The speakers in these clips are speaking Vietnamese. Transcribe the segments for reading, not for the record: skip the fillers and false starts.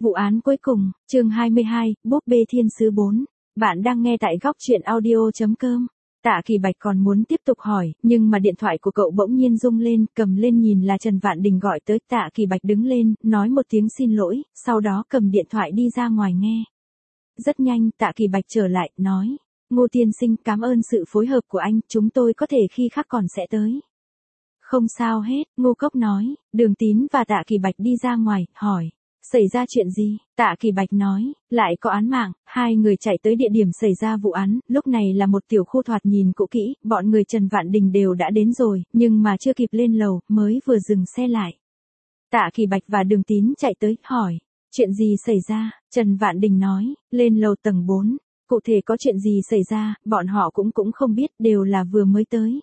Vụ án cuối cùng, chương 22, búp bê thiên sứ 4. Bạn đang nghe tại góc truyện audio.com. Tạ Kỳ Bạch còn muốn tiếp tục hỏi, nhưng mà điện thoại của cậu bỗng nhiên rung lên, cầm lên nhìn là Trần Vạn Đình gọi tới. Tạ Kỳ Bạch đứng lên, nói một tiếng xin lỗi, sau đó cầm điện thoại đi ra ngoài nghe. Rất nhanh, Tạ Kỳ Bạch trở lại, nói, Ngô tiên sinh, cảm ơn sự phối hợp của anh, chúng tôi có thể khi khác còn sẽ tới. Không sao hết, Ngô Cốc nói. Đường Tín và Tạ Kỳ Bạch đi ra ngoài, hỏi, xảy ra chuyện gì? Tạ Kỳ Bạch nói, lại có án mạng. Hai người chạy tới địa điểm xảy ra vụ án, lúc này là một tiểu khu thoạt nhìn cũ kỹ, bọn người Trần Vạn Đình đều đã đến rồi, nhưng mà chưa kịp lên lầu, mới vừa dừng xe lại. Tạ Kỳ Bạch và Đường Tín chạy tới, hỏi, chuyện gì xảy ra? Trần Vạn Đình nói, lên lầu tầng 4, cụ thể có chuyện gì xảy ra, bọn họ cũng không biết, đều là vừa mới tới.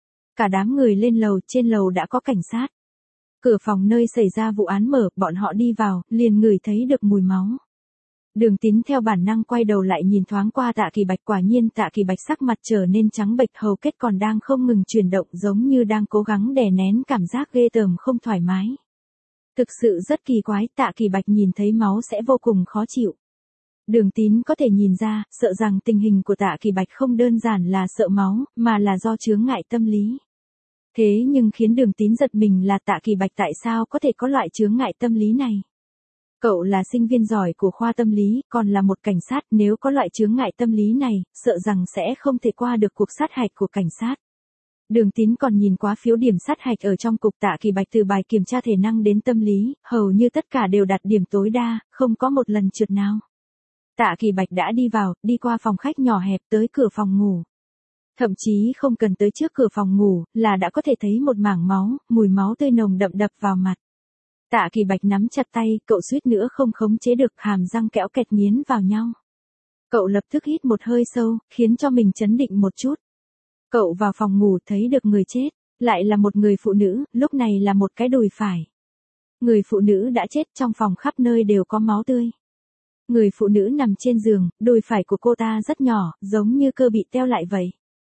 Cả đám người lên lầu, trên lầu đã có cảnh sát. Cửa phòng nơi xảy ra vụ án mở, bọn họ đi vào, liền ngửi thấy được mùi máu. Đường Tín theo bản năng quay đầu lại nhìn thoáng qua Tạ Kỳ Bạch, quả nhiên Tạ Kỳ Bạch sắc mặt trở nên trắng bệch, hầu kết còn đang không ngừng chuyển động, giống như đang cố gắng đè nén cảm giác ghê tởm không thoải mái. Thực sự rất kỳ quái, Tạ Kỳ Bạch nhìn thấy máu sẽ vô cùng khó chịu. Đường Tín có thể nhìn ra, sợ rằng tình hình của Tạ Kỳ Bạch không đơn giản là sợ máu, mà là do chướng ngại tâm lý. Thế nhưng khiến Đường Tín giật mình là Tạ Kỳ Bạch tại sao có thể có loại chướng ngại tâm lý này. Cậu là sinh viên giỏi của khoa tâm lý, còn là một cảnh sát, nếu có loại chướng ngại tâm lý này, sợ rằng sẽ không thể qua được cuộc sát hạch của cảnh sát. Đường Tín còn nhìn qua phiếu điểm sát hạch ở trong cục. Tạ Kỳ Bạch từ bài kiểm tra thể năng đến tâm lý, hầu như tất cả đều đạt điểm tối đa, không có một lần trượt nào. Tạ Kỳ Bạch đã đi vào, đi qua phòng khách nhỏ hẹp tới cửa phòng ngủ. Thậm chí không cần tới trước cửa phòng ngủ, là đã có thể thấy một mảng máu, mùi máu tươi nồng đậm đập vào mặt. Tạ Kỳ Bạch nắm chặt tay, cậu suýt nữa không khống chế được, hàm răng kẽo kẹt nghiến vào nhau. Cậu lập tức hít một hơi sâu, khiến cho mình chấn định một chút. Cậu vào phòng ngủ thấy được người chết, lại là một người phụ nữ, lúc này là một cái đùi phải. Người phụ nữ đã chết, trong phòng khắp nơi đều có máu tươi. Người phụ nữ nằm trên giường, đùi phải của cô ta rất nhỏ, giống như cơ bị teo lại vậy.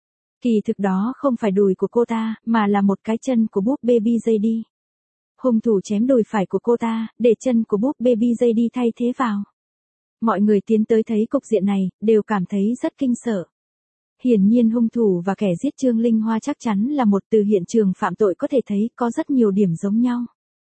Kỳ thực đó không phải đùi của cô ta, mà là một cái chân của búp bê BJD. Hung thủ chém đùi phải của cô ta, để chân của búp bê BJD thay thế vào. Mọi người tiến tới thấy cục diện này, đều cảm thấy rất kinh sợ. Hiển nhiên hung thủ và kẻ giết Trương Linh Hoa chắc chắn là một, từ hiện trường phạm tội có thể thấy có rất nhiều điểm giống nhau.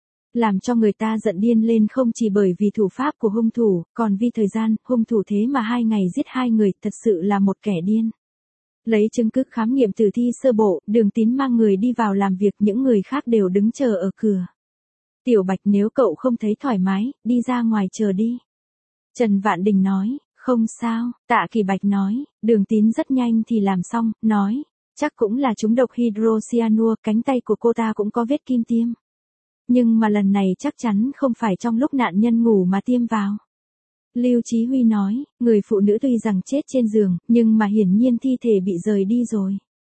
Làm cho người ta giận điên lên không chỉ bởi vì thủ pháp của hung thủ, còn vì thời gian, hung thủ thế mà 2 ngày giết 2 người, thật sự là một kẻ điên. Lấy chứng cứ khám nghiệm tử thi sơ bộ, Đường Tín mang người đi vào làm việc, những người khác đều đứng chờ ở cửa. Tiểu Bạch, nếu cậu không thấy thoải mái, đi ra ngoài chờ đi. Trần Vạn Đình nói, không sao. Tạ Kỳ Bạch nói, Đường Tín rất nhanh thì làm xong, nói, chắc cũng là trúng độc hydrocyanua, cánh tay của cô ta cũng có vết kim tiêm. Nhưng mà lần này chắc chắn không phải trong lúc nạn nhân ngủ mà tiêm vào. Lưu Chí Huy nói, người phụ nữ tuy rằng chết trên giường, nhưng mà hiển nhiên thi thể bị rời đi rồi.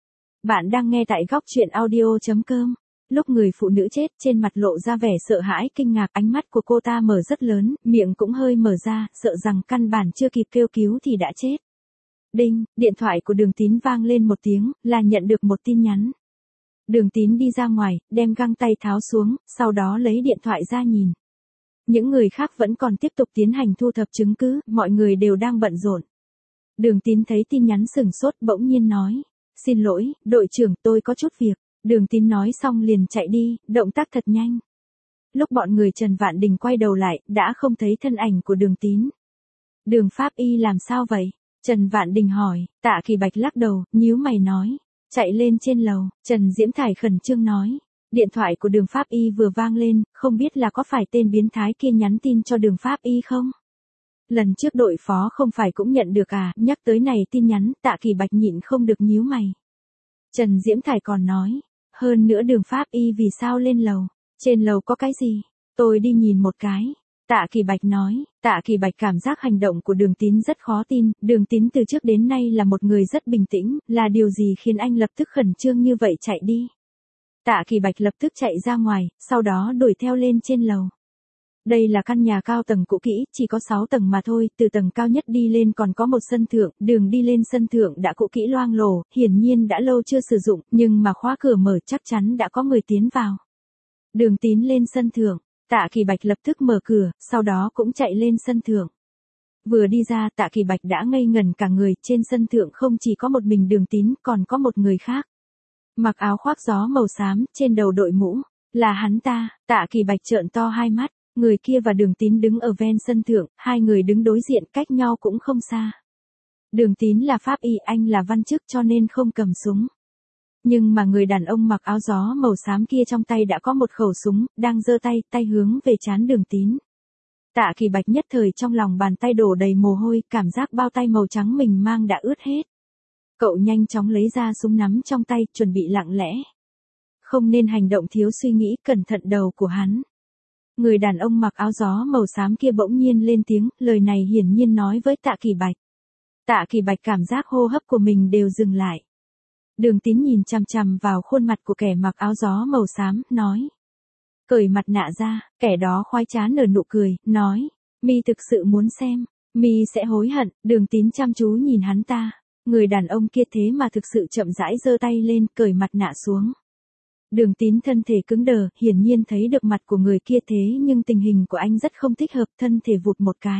Bạn đang nghe tại góc truyện audio.com. Lúc người phụ nữ chết, trên mặt lộ ra vẻ sợ hãi kinh ngạc, ánh mắt của cô ta mở rất lớn, miệng cũng hơi mở ra, sợ rằng căn bản chưa kịp kêu cứu thì đã chết. Đinh, điện thoại của Đường Tín vang lên một tiếng, là nhận được một tin nhắn. Đường Tín đi ra ngoài, đem găng tay tháo xuống, sau đó lấy điện thoại ra nhìn. Những người khác vẫn còn tiếp tục tiến hành thu thập chứng cứ, mọi người đều đang bận rộn. Đường Tín thấy tin nhắn sửng sốt, bỗng nhiên nói, xin lỗi, đội trưởng, tôi có chút việc. Đường Tín nói xong liền chạy đi, động tác thật nhanh. Lúc bọn người Trần Vạn Đình quay đầu lại, đã không thấy thân ảnh của Đường Tín. Đường Pháp Y làm sao vậy? Trần Vạn Đình hỏi. Tạ Kỳ Bạch lắc đầu, nhíu mày nói, chạy lên trên lầu. Trần Diễm Thải khẩn trương nói, điện thoại của Đường Pháp Y vừa vang lên, không biết là có phải tên biến thái kia nhắn tin cho Đường Pháp Y không? Lần trước đội phó không phải cũng nhận được à? Nhắc tới này tin nhắn, Tạ Kỳ Bạch nhịn không được nhíu mày. Trần Diễm Thải còn nói, hơn nữa Đường Pháp Y vì sao lên lầu? Trên lầu có cái gì? Tôi đi nhìn một cái. Tạ Kỳ Bạch nói. Tạ Kỳ Bạch cảm giác hành động của Đường Tín rất khó tin, Đường Tín từ trước đến nay là một người rất bình tĩnh, là điều gì khiến anh lập tức khẩn trương như vậy chạy đi? Tạ Kỳ Bạch lập tức chạy ra ngoài, sau đó đuổi theo lên trên lầu. Đây là căn nhà cao tầng cũ kỹ, chỉ có 6 tầng mà thôi, từ tầng cao nhất đi lên còn có một sân thượng, đường đi lên sân thượng đã cũ kỹ loang lổ, hiển nhiên đã lâu chưa sử dụng, nhưng mà khóa cửa mở chắc chắn đã có người tiến vào. Đường Tín lên sân thượng, Tạ Kỳ Bạch lập tức mở cửa, sau đó cũng chạy lên sân thượng. Vừa đi ra Tạ Kỳ Bạch đã ngây ngẩn cả người, trên sân thượng không chỉ có một mình Đường Tín, còn có một người khác. Mặc áo khoác gió màu xám, trên đầu đội mũ, là hắn ta. Tạ Kỳ Bạch trợn to hai mắt, người kia và Đường Tín đứng ở ven sân thượng, hai người đứng đối diện cách nhau cũng không xa. Đường Tín là pháp y, anh là văn chức cho nên không cầm súng. Nhưng mà người đàn ông mặc áo gió màu xám kia trong tay đã có một khẩu súng, đang giơ tay hướng về trán Đường Tín. Tạ Kỳ Bạch nhất thời trong lòng bàn tay đổ đầy mồ hôi, cảm giác bao tay màu trắng mình mang đã ướt hết. Cậu nhanh chóng lấy ra súng nắm trong tay, chuẩn bị lặng lẽ. Không nên hành động thiếu suy nghĩ, cẩn thận đầu của hắn. Người đàn ông mặc áo gió màu xám kia bỗng nhiên lên tiếng, lời này hiển nhiên nói với Tạ Kỳ Bạch. Tạ Kỳ Bạch cảm giác hô hấp của mình đều dừng lại. Đường Tín nhìn chằm chằm vào khuôn mặt của kẻ mặc áo gió màu xám, nói. Cởi mặt nạ ra, kẻ đó khoái trá nở nụ cười, nói. Mi thực sự muốn xem, Mi sẽ hối hận. Đường Tín chăm chú nhìn hắn ta. Người đàn ông kia thế mà thực sự chậm rãi giơ tay lên, cởi mặt nạ xuống. Đường Tín thân thể cứng đờ, hiển nhiên thấy được mặt của người kia thế nhưng tình hình của anh rất không thích hợp, thân thể vụt một cái.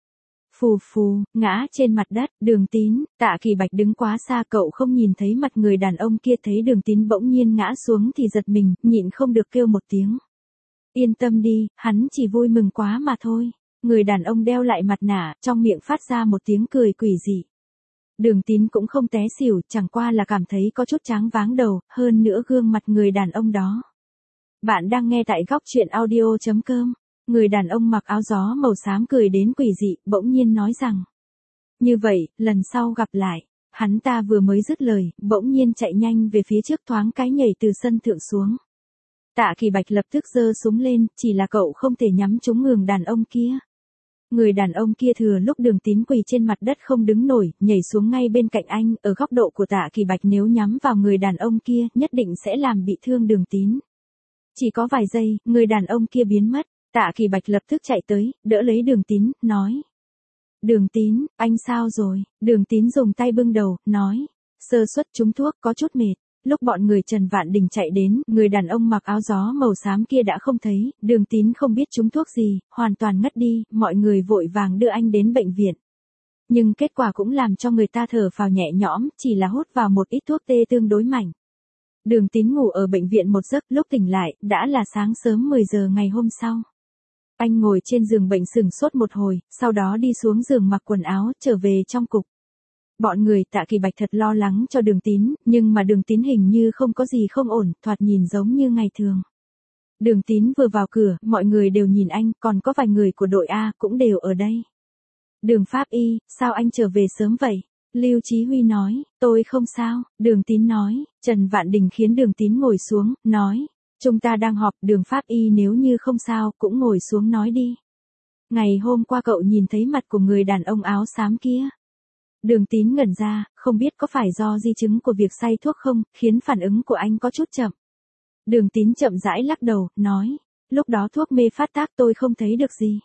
Phù phù, ngã trên mặt đất. Đường Tín, Tạ Kỳ Bạch đứng quá xa, cậu không nhìn thấy mặt người đàn ông kia, thấy Đường Tín bỗng nhiên ngã xuống thì giật mình, nhịn không được kêu một tiếng. Yên tâm đi, hắn chỉ vui mừng quá mà thôi. Người đàn ông đeo lại mặt nạ, trong miệng phát ra một tiếng cười quỷ dị. Đường Tín cũng không té xỉu, chẳng qua là cảm thấy có chút choáng váng đầu, hơn nữa gương mặt người đàn ông đó. Bạn đang nghe tại góc truyện audio.com. Người đàn ông mặc áo gió màu xám cười đến quỷ dị, bỗng nhiên nói rằng. Như vậy, lần sau gặp lại. Hắn ta vừa mới dứt lời, bỗng nhiên chạy nhanh về phía trước, thoáng cái nhảy từ sân thượng xuống. Tạ Kỳ Bạch lập tức giơ súng lên, chỉ là cậu không thể nhắm trúng người đàn ông kia. Người đàn ông kia thừa lúc Đường Tín quỳ trên mặt đất không đứng nổi, nhảy xuống ngay bên cạnh anh, ở góc độ của Tạ Kỳ Bạch nếu nhắm vào người đàn ông kia, nhất định sẽ làm bị thương Đường Tín. Chỉ có vài giây, người đàn ông kia biến mất, Tạ Kỳ Bạch lập tức chạy tới, đỡ lấy Đường Tín, nói. Đường Tín, anh sao rồi? Đường Tín dùng tay bưng đầu, nói. Sơ suất trúng thuốc, có chút mệt. Lúc bọn người Trần Vạn Đình chạy đến, người đàn ông mặc áo gió màu xám kia đã không thấy, Đường Tín không biết trúng thuốc gì, hoàn toàn ngất đi, mọi người vội vàng đưa anh đến bệnh viện. Nhưng kết quả cũng làm cho người ta thở phào nhẹ nhõm, chỉ là hút vào một ít thuốc tê tương đối mạnh. Đường Tín ngủ ở bệnh viện một giấc, lúc tỉnh lại, đã là sáng sớm 10 giờ ngày hôm sau. Anh ngồi trên giường bệnh sửng sốt một hồi, sau đó đi xuống giường mặc quần áo, trở về trong cục. Bọn người Tạ Kỳ Bạch thật lo lắng cho Đường Tín, nhưng mà Đường Tín hình như không có gì không ổn, thoạt nhìn giống như ngày thường. Đường Tín vừa vào cửa, mọi người đều nhìn anh, còn có vài người của đội A cũng đều ở đây. Đường Pháp Y, sao anh trở về sớm vậy? Lưu Chí Huy nói, tôi không sao. Đường Tín nói, Trần Vạn Đình khiến Đường Tín ngồi xuống, nói, chúng ta đang họp, Đường Pháp Y nếu như không sao, cũng ngồi xuống nói đi. Ngày hôm qua cậu nhìn thấy mặt của người đàn ông áo xám kia. Đường Tín ngẩn ra, không biết có phải do di chứng của việc say thuốc không, khiến phản ứng của anh có chút chậm. Đường Tín chậm rãi lắc đầu, nói, lúc đó thuốc mê phát tác tôi không thấy được gì.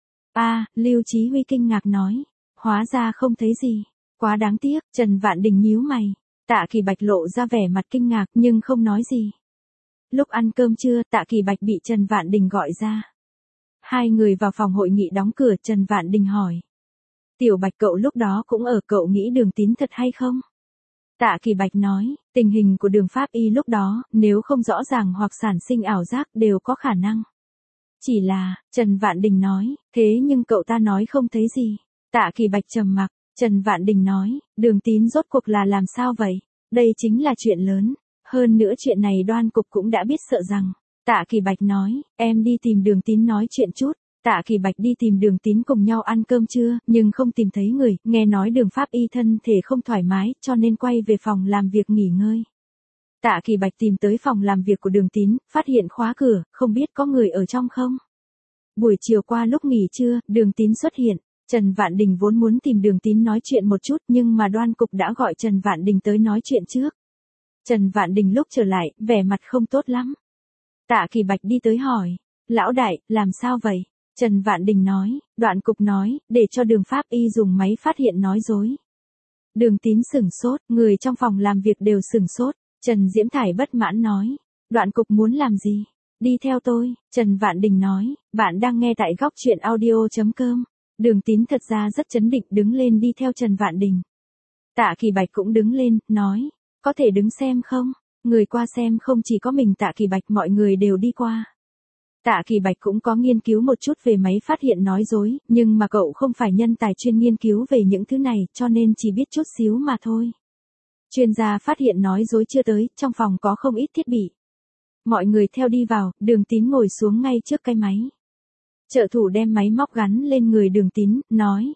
Lưu Chí Huy kinh ngạc nói, hóa ra không thấy gì, quá đáng tiếc. Trần Vạn Đình nhíu mày, Tạ Kỳ Bạch lộ ra vẻ mặt kinh ngạc nhưng không nói gì. Lúc ăn cơm trưa, Tạ Kỳ Bạch bị Trần Vạn Đình gọi ra. Hai người vào phòng hội nghị đóng cửa, Trần Vạn Đình hỏi. Tiểu Bạch cậu lúc đó cũng ở, cậu nghĩ Đường Tín thật hay không? Tạ Kỳ Bạch nói, tình hình của Đường Pháp Y lúc đó, nếu không rõ ràng hoặc sản sinh ảo giác đều có khả năng. Chỉ là, Trần Vạn Đình nói, thế nhưng cậu ta nói không thấy gì. Tạ Kỳ Bạch trầm mặc, Trần Vạn Đình nói, Đường Tín rốt cuộc là làm sao vậy? Đây chính là chuyện lớn. Hơn nữa chuyện này Đoan cục cũng đã biết sợ rằng. Tạ Kỳ Bạch nói, em đi tìm Đường Tín nói chuyện chút. Tạ Kỳ Bạch đi tìm Đường Tín cùng nhau ăn cơm trưa, nhưng không tìm thấy người, nghe nói Đường Pháp Y thân thể không thoải mái, cho nên quay về phòng làm việc nghỉ ngơi. Tạ Kỳ Bạch tìm tới phòng làm việc của Đường Tín, phát hiện khóa cửa, không biết có người ở trong không. Buổi chiều qua lúc nghỉ trưa, Đường Tín xuất hiện. Trần Vạn Đình vốn muốn tìm Đường Tín nói chuyện một chút, nhưng mà Đoan cục đã gọi Trần Vạn Đình tới nói chuyện trước. Trần Vạn Đình lúc trở lại, vẻ mặt không tốt lắm. Tạ Kỳ Bạch đi tới hỏi, lão đại, làm sao vậy? Trần Vạn Đình nói, Đoạn cục nói, để cho Đường Pháp Y dùng máy phát hiện nói dối. Đường Tín sửng sốt, người trong phòng làm việc đều sửng sốt. Trần Diễm Thải bất mãn nói, Đoạn cục muốn làm gì? Đi theo tôi, Trần Vạn Đình nói, bạn đang nghe tại góc chuyện audio.com. Đường Tín thật ra rất chấn định đứng lên đi theo Trần Vạn Đình. Tạ Kỳ Bạch cũng đứng lên, nói, có thể đứng xem không? Người qua xem không chỉ có mình Tạ Kỳ Bạch, mọi người đều đi qua. Tạ Kỳ Bạch cũng có nghiên cứu một chút về máy phát hiện nói dối, nhưng mà cậu không phải nhân tài chuyên nghiên cứu về những thứ này, cho nên chỉ biết chút xíu mà thôi. Chuyên gia phát hiện nói dối chưa tới, trong phòng có không ít thiết bị. Mọi người theo đi vào, Đường Tín ngồi xuống ngay trước cái máy. Trợ thủ đem máy móc gắn lên người Đường Tín, nói.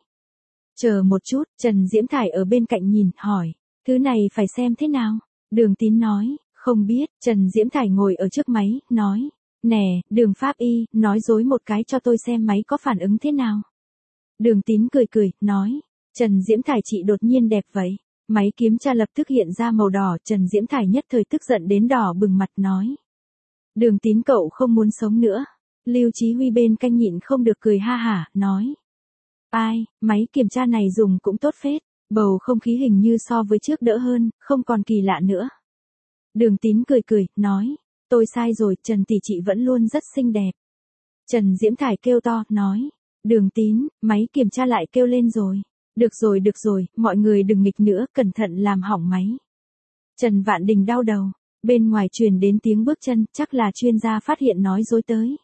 Chờ một chút, Trần Diễm Thải ở bên cạnh nhìn, hỏi. Thứ này phải xem thế nào? Đường Tín nói, không biết. Trần Diễm Thải ngồi ở trước máy, nói. Nè, Đường Pháp Y, nói dối một cái cho tôi xem máy có phản ứng thế nào. Đường Tín cười, nói. Trần Diễm Thải chị đột nhiên đẹp vậy. Máy kiểm tra lập tức hiện ra màu đỏ, Trần Diễm Thải nhất thời tức giận đến đỏ bừng mặt, nói. Đường Tín cậu không muốn sống nữa. Lưu Chí Huy bên canh nhịn không được cười ha hả, nói. Ai, máy kiểm tra này dùng cũng tốt phết, bầu không khí hình như so với trước đỡ hơn, không còn kỳ lạ nữa. Đường Tín cười, nói. Tôi sai rồi, Trần tỷ chị vẫn luôn rất xinh đẹp. Trần Diễm Thải kêu to, nói. Đường Tín, máy kiểm tra lại kêu lên rồi. Được rồi, mọi người đừng nghịch nữa, cẩn thận làm hỏng máy. Trần Vạn Đình đau đầu. Bên ngoài truyền đến tiếng bước chân, chắc là chuyên gia phát hiện nói dối tới.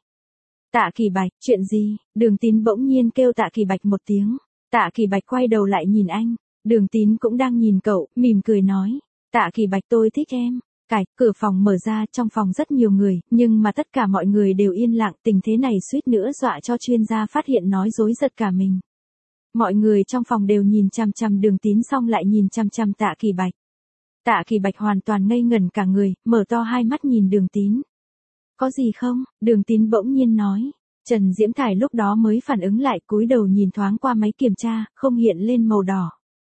Tạ Kỳ Bạch, chuyện gì? Đường Tín bỗng nhiên kêu Tạ Kỳ Bạch một tiếng. Tạ Kỳ Bạch quay đầu lại nhìn anh. Đường Tín cũng đang nhìn cậu, mỉm cười nói. Tạ Kỳ Bạch, tôi thích em. Cửa phòng mở ra, trong phòng rất nhiều người, nhưng mà tất cả mọi người đều yên lặng, tình thế này suýt nữa dọa cho chuyên gia phát hiện nói dối giật cả mình. Mọi người trong phòng đều nhìn chằm chằm Đường Tín, xong lại nhìn chằm chằm Tạ Kỳ Bạch. Tạ Kỳ Bạch hoàn toàn ngây ngẩn cả người, mở to hai mắt nhìn Đường Tín. Có gì không? Đường Tín bỗng nhiên nói. Trần Diễm Thải lúc đó mới phản ứng lại, cúi đầu nhìn thoáng qua máy kiểm tra, không hiện lên màu đỏ.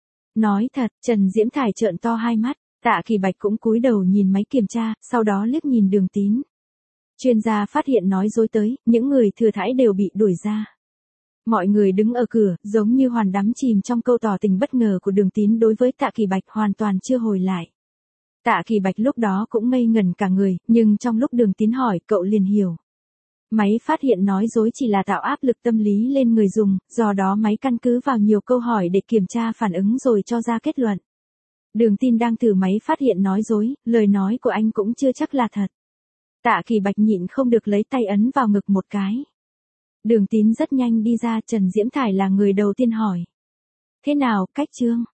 Nói thật, Trần Diễm Thải trợn to hai mắt. Tạ Kỳ Bạch cũng cúi đầu nhìn máy kiểm tra, sau đó liếc nhìn Đường Tín. Chuyên gia phát hiện nói dối tới, những người thừa thãi đều bị đuổi ra. Mọi người đứng ở cửa, giống như hoàn đắm chìm trong câu tỏ tình bất ngờ của Đường Tín đối với Tạ Kỳ Bạch, hoàn toàn chưa hồi lại. Tạ Kỳ Bạch lúc đó cũng ngây ngẩn cả người, nhưng trong lúc Đường Tín hỏi, cậu liền hiểu. Máy phát hiện nói dối chỉ là tạo áp lực tâm lý lên người dùng, do đó máy căn cứ vào nhiều câu hỏi để kiểm tra phản ứng rồi cho ra kết luận. Đường Tín đang thử máy phát hiện nói dối, lời nói của anh cũng chưa chắc là thật. Tạ Kỳ Bạch nhịn không được lấy tay ấn vào ngực một cái. Đường Tín rất nhanh đi ra, Trần Diễm Thải là người đầu tiên hỏi. Thế nào, cách chương?